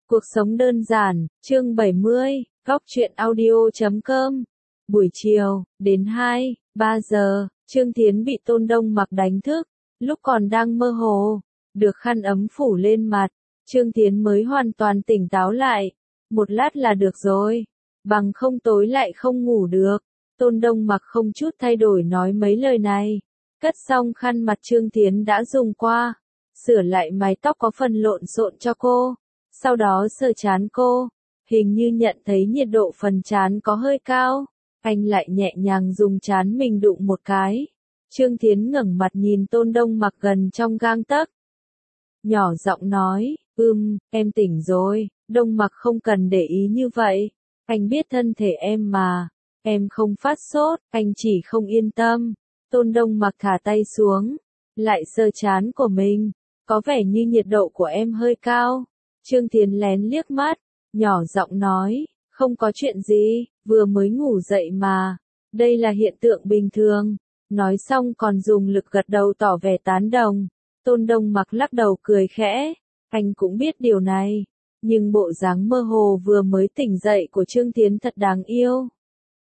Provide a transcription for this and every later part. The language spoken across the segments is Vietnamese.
Cuộc sống đơn giản, chương 70, góc truyện audio.com. Buổi chiều, đến 2, 3 giờ, Trương Thiến bị Tôn Đông Mặc đánh thức, lúc còn đang mơ hồ, được khăn ấm phủ lên mặt, Trương Thiến mới hoàn toàn tỉnh táo lại. Một lát là được rồi, bằng không tối lại không ngủ được. Tôn Đông Mặc không chút thay đổi nói mấy lời này, cất xong khăn mặt Trương Thiến đã dùng qua, sửa lại mái tóc có phần lộn xộn cho cô. Sau đó sờ trán cô, hình như nhận thấy nhiệt độ phần trán có hơi cao, anh lại nhẹ nhàng dùng trán mình đụng một cái. Trương Thiến ngẩng mặt nhìn Tôn Đông Mặc gần trong gang tấc. Nhỏ giọng nói, em tỉnh rồi, Đông Mặc không cần để ý như vậy, anh biết thân thể em mà, em không phát sốt, anh chỉ không yên tâm. Tôn Đông Mặc thả tay xuống, lại sờ trán của mình, có vẻ như nhiệt độ của em hơi cao. Trương Thiến lén liếc mắt, nhỏ giọng nói, không có chuyện gì, vừa mới ngủ dậy mà, đây là hiện tượng bình thường. Nói xong còn dùng lực gật đầu tỏ vẻ tán đồng. Tôn Đông Mặc lắc đầu cười khẽ, anh cũng biết điều này, nhưng bộ dáng mơ hồ vừa mới tỉnh dậy của Trương Thiến thật đáng yêu.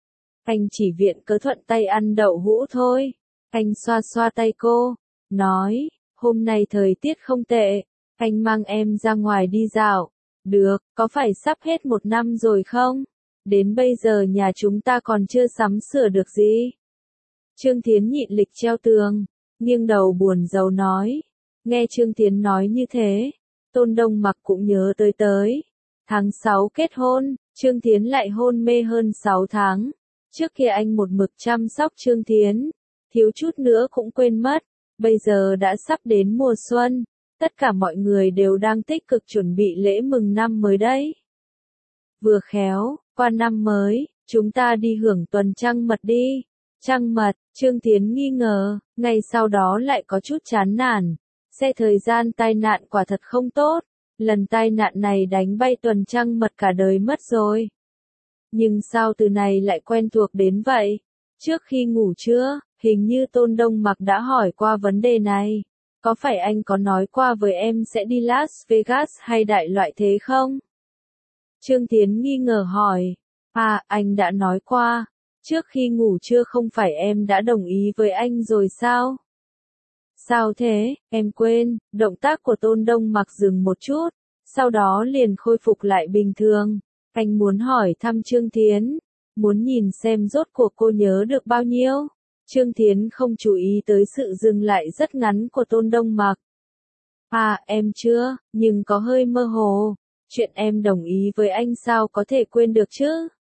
Anh chỉ viện cớ thuận tay ăn đậu hũ thôi. Anh xoa xoa tay cô, nói, hôm nay thời tiết không tệ. Anh mang em ra ngoài đi dạo. Được, có phải sắp hết 1 năm rồi không? Đến bây giờ nhà chúng ta còn chưa sắm sửa được gì. Trương Thiến nhịn lịch treo tường, nghiêng đầu buồn rầu nói. Nghe Trương Thiến nói như thế, Tôn Đông Mặc cũng nhớ tới. Tháng 6 kết hôn, Trương Thiến lại hôn mê hơn 6 tháng. Trước kia anh một mực chăm sóc Trương Thiến, thiếu chút nữa cũng quên mất. Bây giờ đã sắp đến mùa xuân. Tất cả mọi người đều đang tích cực chuẩn bị lễ mừng năm mới đấy. Vừa khéo, qua năm mới, chúng ta đi hưởng tuần trăng mật đi. Trăng mật, Trương Thiến nghi ngờ, ngay sau đó lại có chút chán nản. Xe thời gian tai nạn quả thật không tốt, lần tai nạn này đánh bay tuần trăng mật cả đời mất rồi. Nhưng sao từ này lại quen thuộc đến vậy? Trước khi ngủ trưa, hình như Tôn Đông Mặc đã hỏi qua vấn đề này. Có phải anh có nói qua với em sẽ đi Las Vegas hay đại loại thế không? Trương Thiến nghi ngờ hỏi. À, anh đã nói qua. Trước khi ngủ trưa không phải em đã đồng ý với anh rồi sao? Sao thế, em quên. Động tác của Tôn Đông Mặc dừng một chút, sau đó liền khôi phục lại bình thường. Anh muốn hỏi thăm Trương Thiến, muốn nhìn xem rốt cuộc cô nhớ được bao nhiêu. Trương Thiến không chú ý tới sự dừng lại rất ngắn của Tôn Đông Mặc. À, em chưa, nhưng có hơi mơ hồ. Chuyện em đồng ý với anh sao có thể quên được chứ?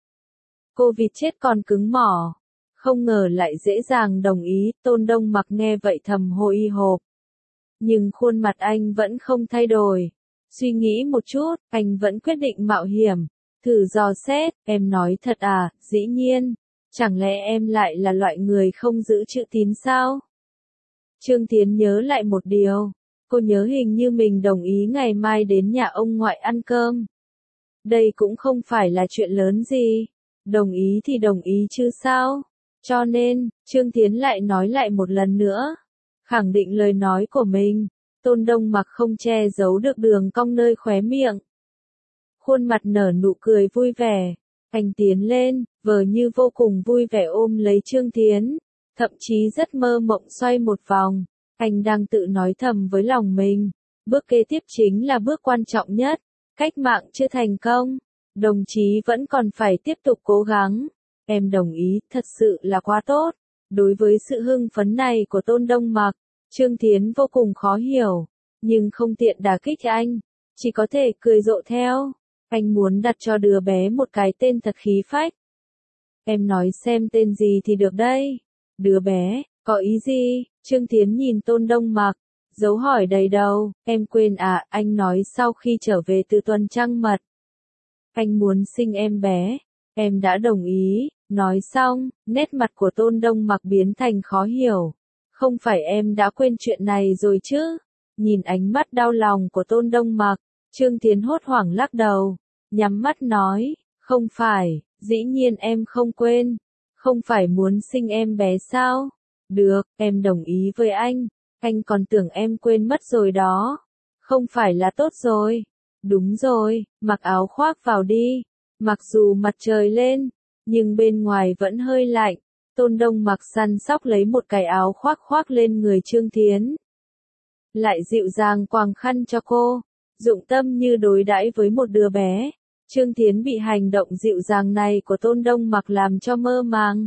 Cô vịt chết còn cứng mỏ. Không ngờ lại dễ dàng đồng ý. Tôn Đông Mặc nghe vậy thầm hồi hộp. Nhưng khuôn mặt anh vẫn không thay đổi. Suy nghĩ một chút, anh vẫn quyết định mạo hiểm. Thử dò xét, em nói thật à, dĩ nhiên. Chẳng lẽ em lại là loại người không giữ chữ tín sao? Trương Thiến nhớ lại một điều. Cô nhớ hình như mình đồng ý ngày mai đến nhà ông ngoại ăn cơm. Đây cũng không phải là chuyện lớn gì. Đồng ý thì đồng ý chứ sao? Cho nên, Trương Thiến lại nói lại một lần nữa. Khẳng định lời nói của mình. Tôn Đông Mặc không che giấu được đường cong nơi khóe miệng. Khuôn mặt nở nụ cười vui vẻ. Anh tiến lên, vờ như vô cùng vui vẻ ôm lấy Trương Thiến, thậm chí rất mơ mộng xoay một vòng. Anh đang tự nói thầm với lòng mình, bước kế tiếp chính là bước quan trọng nhất, cách mạng chưa thành công, đồng chí vẫn còn phải tiếp tục cố gắng. Em đồng ý, thật sự là quá tốt. Đối với sự hưng phấn này của Tôn Đông Mặc, Trương Thiến vô cùng khó hiểu, nhưng không tiện đả kích anh, chỉ có thể cười rộ theo. Anh muốn đặt cho đứa bé một cái tên thật khí phách. Em nói xem tên gì thì được đây. Đứa bé, có ý gì? Trương Thiến nhìn Tôn Đông Mặc, dấu hỏi đầy đầu. Em quên à, anh nói sau khi trở về từ tuần trăng mật. Anh muốn sinh em bé. Em đã đồng ý. Nói xong, nét mặt của Tôn Đông Mặc biến thành khó hiểu. Không phải em đã quên chuyện này rồi chứ? Nhìn ánh mắt đau lòng của Tôn Đông Mặc, Trương Thiến hốt hoảng lắc đầu. Nhắm mắt nói, không phải, dĩ nhiên em không quên. Không phải muốn sinh em bé sao? Được, em đồng ý với anh còn tưởng em quên mất rồi đó. Không phải là tốt rồi. Đúng rồi, mặc áo khoác vào đi. Mặc dù mặt trời lên, nhưng bên ngoài vẫn hơi lạnh. Tôn Đông mặc săn sóc lấy một cái áo khoác khoác lên người Trương Thiến. Lại dịu dàng quàng khăn cho cô, dụng tâm như đối đãi với một đứa bé. Trương Thiến bị hành động dịu dàng này của Tôn Đông mặc làm cho mơ màng.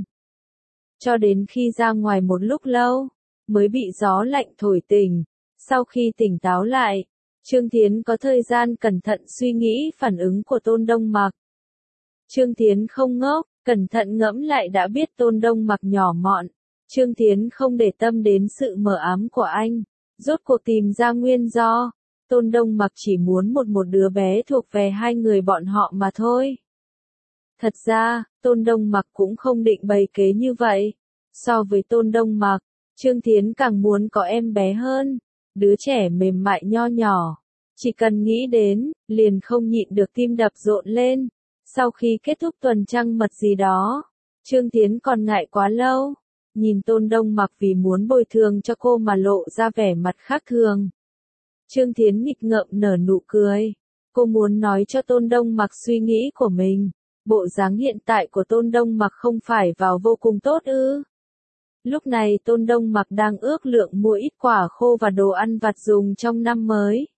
Cho đến khi ra ngoài một lúc lâu, mới bị gió lạnh thổi tỉnh. Sau khi tỉnh táo lại, Trương Thiến có thời gian cẩn thận suy nghĩ phản ứng của Tôn Đông mặc. Trương Thiến không ngốc, cẩn thận ngẫm lại đã biết Tôn Đông mặc nhỏ mọn. Trương Thiến không để tâm đến sự mờ ám của anh. Rốt cuộc tìm ra nguyên do. Tôn Đông mặc chỉ muốn một đứa bé thuộc về hai người bọn họ mà thôi. Thật ra, Tôn Đông mặc cũng không định bày kế như vậy. So với Tôn Đông mặc, Trương Thiến càng muốn có em bé hơn. Đứa trẻ mềm mại nho nhỏ. Chỉ cần nghĩ đến, liền không nhịn được tim đập rộn lên. Sau khi kết thúc tuần trăng mật gì đó, Trương Thiến còn ngại quá lâu. Nhìn Tôn Đông mặc vì muốn bồi thường cho cô mà lộ ra vẻ mặt khác thường. Trương Thiến nghịch ngợm nở nụ cười. Cô muốn nói cho Tôn Đông mặc suy nghĩ của mình. Bộ dáng hiện tại của Tôn Đông mặc không phải vào vô cùng tốt ư. Lúc này Tôn Đông mặc đang ước lượng mua ít quả khô và đồ ăn vặt dùng trong năm mới.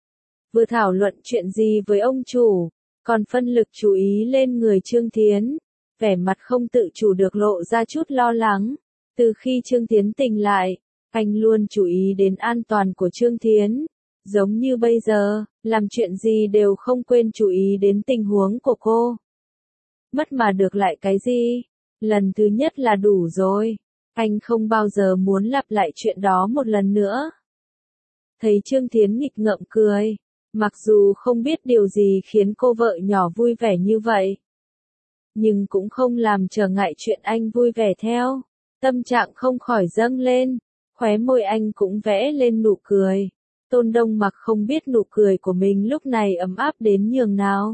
Vừa thảo luận chuyện gì với ông chủ, còn phân lực chú ý lên người Trương Thiến. Vẻ mặt không tự chủ được lộ ra chút lo lắng. Từ khi Trương Thiến tỉnh lại, anh luôn chú ý đến an toàn của Trương Thiến. Giống như bây giờ, làm chuyện gì đều không quên chú ý đến tình huống của cô. Mất mà được lại cái gì? Lần thứ nhất là đủ rồi. Anh không bao giờ muốn lặp lại chuyện đó một lần nữa. Thấy Trương Thiến nghịch ngợm cười. Mặc dù không biết điều gì khiến cô vợ nhỏ vui vẻ như vậy. Nhưng cũng không làm trở ngại chuyện anh vui vẻ theo. Tâm trạng không khỏi dâng lên. Khóe môi anh cũng vẽ lên nụ cười. Tôn Đông mặc không biết nụ cười của mình lúc này ấm áp đến nhường nào.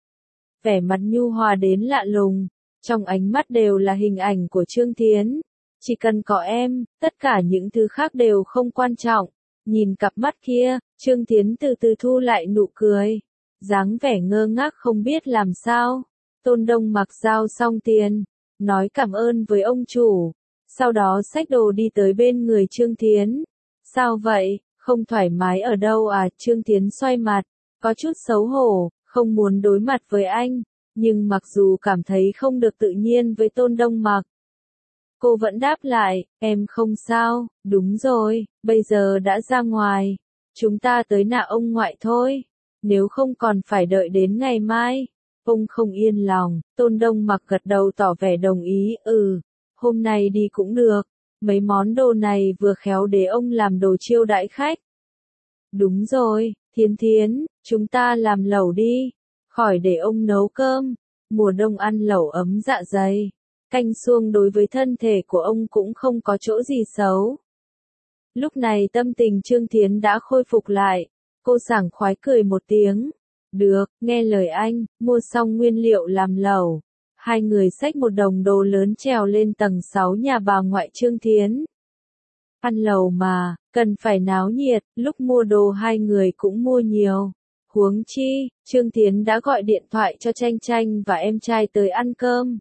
Vẻ mặt nhu hòa đến lạ lùng. Trong ánh mắt đều là hình ảnh của Trương Thiến. Chỉ cần có em, tất cả những thứ khác đều không quan trọng. Nhìn cặp mắt kia, Trương Thiến từ từ thu lại nụ cười. Dáng vẻ ngơ ngác không biết làm sao. Tôn Đông mặc giao xong tiền. Nói cảm ơn với ông chủ. Sau đó xách đồ đi tới bên người Trương Thiến. Sao vậy, không thoải mái ở đâu à? Trương Thiến xoay mặt, có chút xấu hổ, không muốn đối mặt với anh. Nhưng mặc dù cảm thấy không được tự nhiên với Tôn Đông mặc, cô vẫn đáp lại, em không sao, đúng rồi, bây giờ đã ra ngoài. Chúng ta tới nạ ông ngoại thôi. Nếu không còn phải đợi đến ngày mai. Ông không yên lòng. Tôn Đông mặc gật đầu tỏ vẻ đồng ý. Hôm nay đi cũng được. Mấy món đồ này vừa khéo để ông làm đồ chiêu đãi khách. Đúng rồi, Thiến Thiến, chúng ta làm lẩu đi. Khỏi để ông nấu cơm. Mùa đông ăn lẩu ấm dạ dày. Canh suông đối với thân thể của ông cũng không có chỗ gì xấu. Lúc này tâm tình Trương Thiến đã khôi phục lại. Cô sảng khoái cười một tiếng. Được, nghe lời anh, mua xong nguyên liệu làm lẩu. Hai người xách một đống đồ lớn trèo lên tầng 6 nhà bà ngoại Trương Thiến. Ăn lẩu mà, cần phải náo nhiệt, lúc mua đồ hai người cũng mua nhiều. Huống chi, Trương Thiến đã gọi điện thoại cho Tranh Tranh và em trai tới ăn cơm.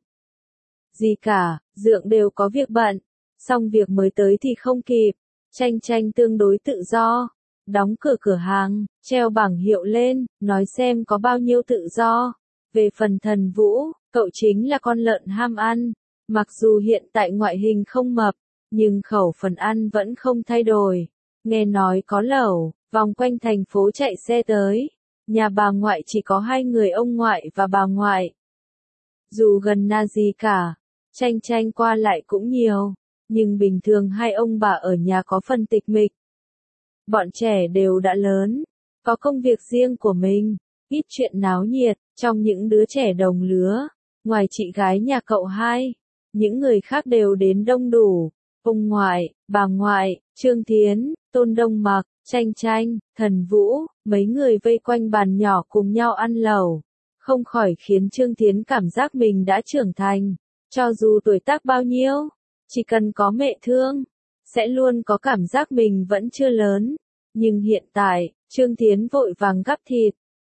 Gì cả, Dượng đều có việc bận, xong việc mới tới thì không kịp. Tranh Tranh tương đối tự do. Đóng cửa cửa hàng, treo bảng hiệu lên, nói xem có bao nhiêu tự do. Về phần Thần Vũ, cậu chính là con lợn ham ăn. Mặc dù hiện tại ngoại hình không mập, nhưng khẩu phần ăn vẫn không thay đổi. Nghe nói có lẩu, vòng quanh thành phố chạy xe tới. Nhà bà ngoại chỉ có hai người ông ngoại và bà ngoại. Dù gần na gì cả, Tranh Tranh qua lại cũng nhiều. Nhưng bình thường hai ông bà ở nhà có phần tịch mịch. Bọn trẻ đều đã lớn, có công việc riêng của mình, ít chuyện náo nhiệt. Trong những đứa trẻ đồng lứa, ngoài chị gái nhà cậu hai, những người khác đều đến đông đủ. Ông ngoại, bà ngoại, Trương Thiến, Tôn Đông mặc, Tranh Tranh, Thần Vũ, mấy người vây quanh bàn nhỏ cùng nhau ăn lẩu. Không khỏi khiến Trương Thiến cảm giác mình đã trưởng thành. Cho dù tuổi tác bao nhiêu, chỉ cần có mẹ thương, sẽ luôn có cảm giác mình vẫn chưa lớn. Nhưng hiện tại, Trương Thiến vội vàng gắp thịt,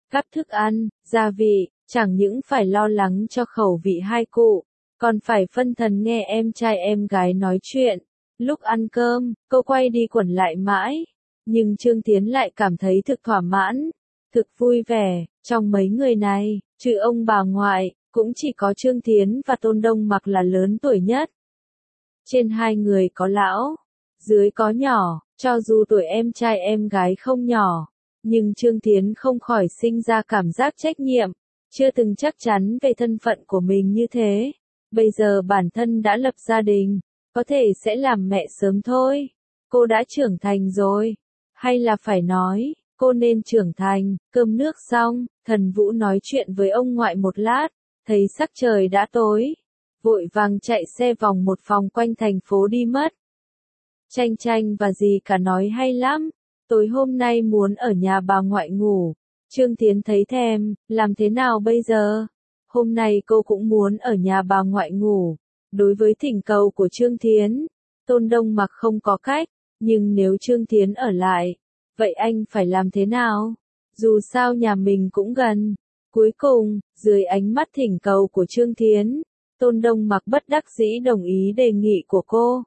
Cắt thức ăn, gia vị, chẳng những phải lo lắng cho khẩu vị hai cụ, còn phải phân thần nghe em trai em gái nói chuyện. Lúc ăn cơm, cô quay đi quẩn lại mãi, nhưng Trương Tiến lại cảm thấy thực thỏa mãn, thực vui vẻ. Trong mấy người này, trừ ông bà ngoại, cũng chỉ có Trương Tiến và Tôn Đông Mặc là lớn tuổi nhất. Trên hai người có lão, dưới có nhỏ, cho dù tuổi em trai em gái không nhỏ, nhưng Trương Tiến không khỏi sinh ra cảm giác trách nhiệm, chưa từng chắc chắn về thân phận của mình như thế. Bây giờ bản thân đã lập gia đình, có thể sẽ làm mẹ sớm thôi. Cô đã trưởng thành rồi, hay là phải nói, cô nên trưởng thành. Cơm nước xong, Thần Vũ nói chuyện với ông ngoại một lát, thấy sắc trời đã tối, vội vàng chạy xe vòng một vòng quanh thành phố đi mất. Tranh Tranh và dì cả nói hay lắm, tối hôm nay muốn ở nhà bà ngoại ngủ. Trương Tiến thấy thèm, làm thế nào bây giờ? Hôm nay cô cũng muốn ở nhà bà ngoại ngủ. Đối với thỉnh cầu của Trương Tiến, Tôn Đông Mặc không có cách, nhưng nếu Trương Tiến ở lại, vậy anh phải làm thế nào? Dù sao nhà mình cũng gần. Cuối cùng, dưới ánh mắt thỉnh cầu của Trương Tiến, Tôn Đông Mặc bất đắc dĩ đồng ý đề nghị của cô.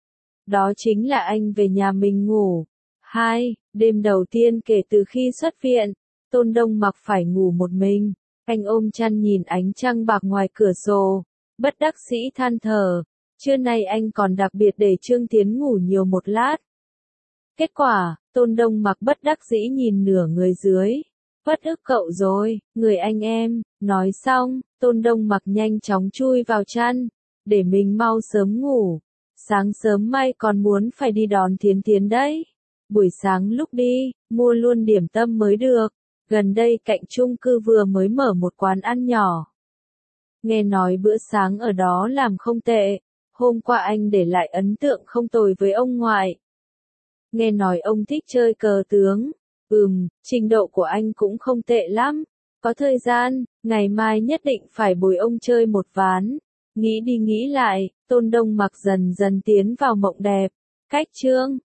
Đó chính là anh về nhà mình ngủ. Đêm đầu tiên kể từ khi xuất viện, Tôn Đông Mặc phải ngủ một mình. Anh ôm chăn nhìn ánh trăng bạc ngoài cửa sổ, bất đắc dĩ than thở. Trưa nay anh còn đặc biệt để Trương Tiến ngủ nhiều một lát. Kết quả, Tôn Đông Mặc bất đắc dĩ nhìn nửa người dưới. Bất ức cậu rồi, người anh em. Nói xong, Tôn Đông Mặc nhanh chóng chui vào chăn, để mình mau sớm ngủ. Sáng sớm mai còn muốn phải đi đón Thiến Thiến đấy. Buổi sáng lúc đi, mua luôn điểm tâm mới được. Gần đây cạnh chung cư vừa mới mở một quán ăn nhỏ. Nghe nói bữa sáng ở đó làm không tệ. Hôm qua anh để lại ấn tượng không tồi với ông ngoại. Nghe nói ông thích chơi cờ tướng. Trình độ của anh cũng không tệ lắm. Có thời gian, ngày mai nhất định phải bồi ông chơi một ván. Nghĩ đi nghĩ lại, Tôn Đông Mặc dần dần tiến vào mộng đẹp. Cách chương